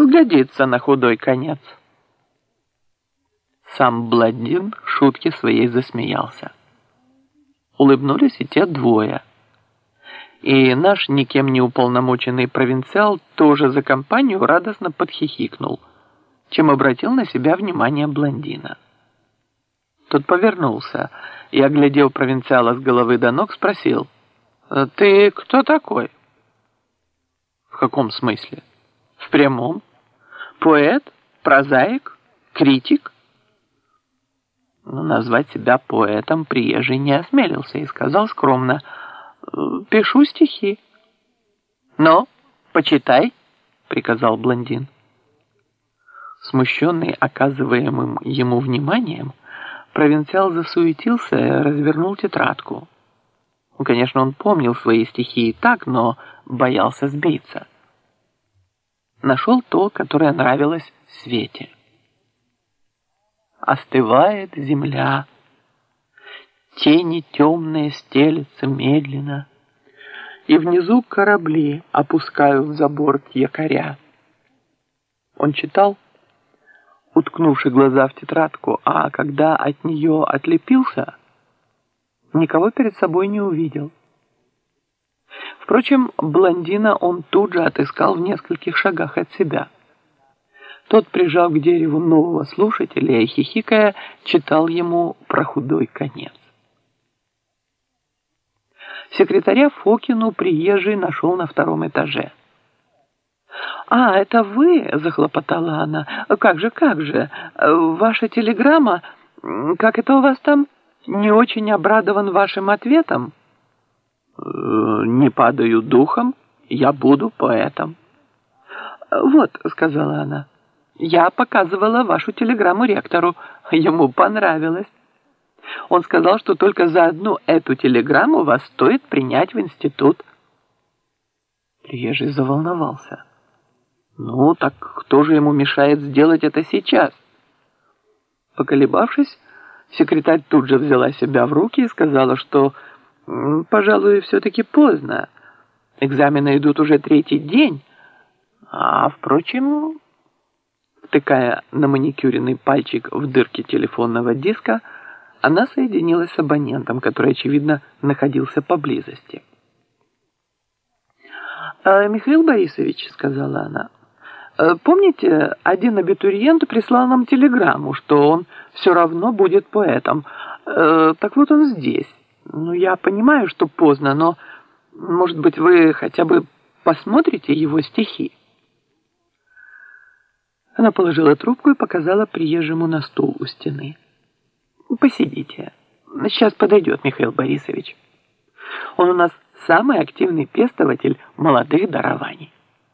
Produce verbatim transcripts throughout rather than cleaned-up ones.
сгодится на худой конец. Сам блондин шутки своей засмеялся. Улыбнулись и те двое. И наш никем не уполномоченный провинциал тоже за компанию радостно подхихикнул, чем обратил на себя внимание блондина. Тот повернулся и, оглядев провинциала с головы до ног, спросил: «Ты кто такой?» «В каком смысле?» «В прямом. Поэт? Прозаик? Критик?» Но назвать себя поэтом приезжий не осмелился и сказал скромно: «Пишу стихи». «Ну, почитай», — приказал блондин. Смущенный оказываемым ему вниманием, провинциал засуетился и развернул тетрадку. Ну, конечно, он помнил свои стихи и так, но боялся сбиться. Нашел то, которое нравилось Свете. Остывает земля, тени темные стелятся медленно, и внизу корабли опускают за борт якоря. Он читал, уткнувши глаза в тетрадку, а когда от нее отлепился, никого перед собой не увидел. Впрочем, блондина он тут же отыскал в нескольких шагах от себя. Тот, прижав к дереву нового слушателя и хихикая, читал ему про худой конец. Секретаря Фокину приезжий нашел на втором этаже. «А, это вы?» – захлопотала она. «Как же, как же? Ваша телеграмма, как это у вас там? Не очень обрадован вашим ответом?» «Не падаю духом, я буду поэтом». «Вот», – сказала она, – «я показывала вашу телеграмму ректору, ему понравилось. Он сказал, что только за одну эту телеграмму вас стоит принять в институт». Приезжий заволновался. «Ну, так кто же ему мешает сделать это сейчас?» Поколебавшись, секретарь тут же взяла себя в руки и сказала, что, пожалуй, все-таки поздно. Экзамены идут уже третий день, а, впрочем, втыкая на маникюренный пальчик в дырке телефонного диска, она соединилась с абонентом, который, очевидно, находился поблизости. «Михаил Борисович», — сказала она, — «помните, один абитуриент прислал нам телеграмму, что он все равно будет поэтом. Так вот он здесь. Ну, я понимаю, что поздно, но, может быть, вы хотя бы посмотрите его стихи?» Она положила трубку и показала приезжему на стул у стены. «Посидите. Сейчас подойдет Михаил Борисович. Он у нас самый активный пестователь молодых дарований».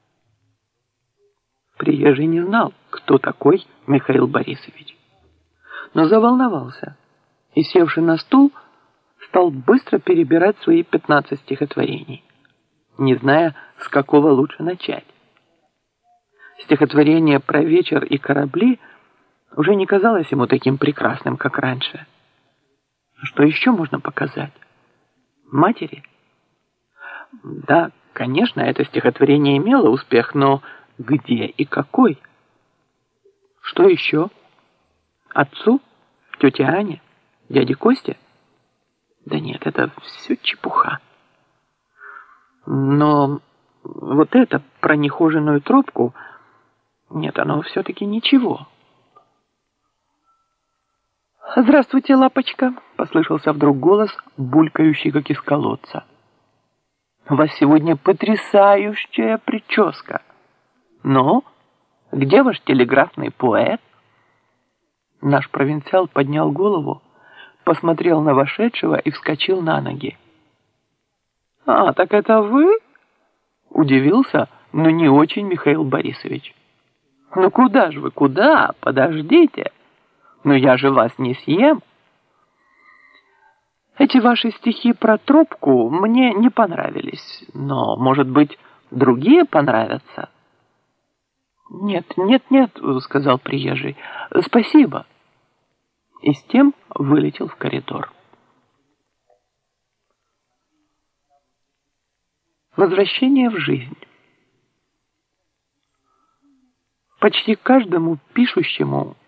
Приезжий не знал, кто такой Михаил Борисович, но заволновался и, севши на стул, стал быстро перебирать свои пятнадцать стихотворений, не зная, с какого лучше начать. Стихотворение про вечер и корабли уже не казалось ему таким прекрасным, как раньше. Что еще можно показать? Матери? Да, конечно, это стихотворение имело успех, но где и какой? Что еще? Отцу? Тете Ане? Дяде Косте? Да нет, это все чепуха. Но вот это про нехоженую тропку, нет, оно все-таки ничего. «Здравствуйте, лапочка», — послышался вдруг голос, булькающий, как из колодца. «У вас сегодня потрясающая прическа. Ну, где ваш телеграфный поэт?» Наш провинциал поднял голову, посмотрел на вошедшего и вскочил на ноги. «А, так это вы?» — удивился, но не очень Михаил Борисович. «Ну куда же вы, куда? Подождите. Ну я же вас не съем. Эти ваши стихи про тропку мне не понравились, но, может быть, другие понравятся?» «Нет, нет, нет», — сказал приезжий, — «спасибо». И с тем вылетел в коридор. Возвращение в жизнь. Почти каждому пишущему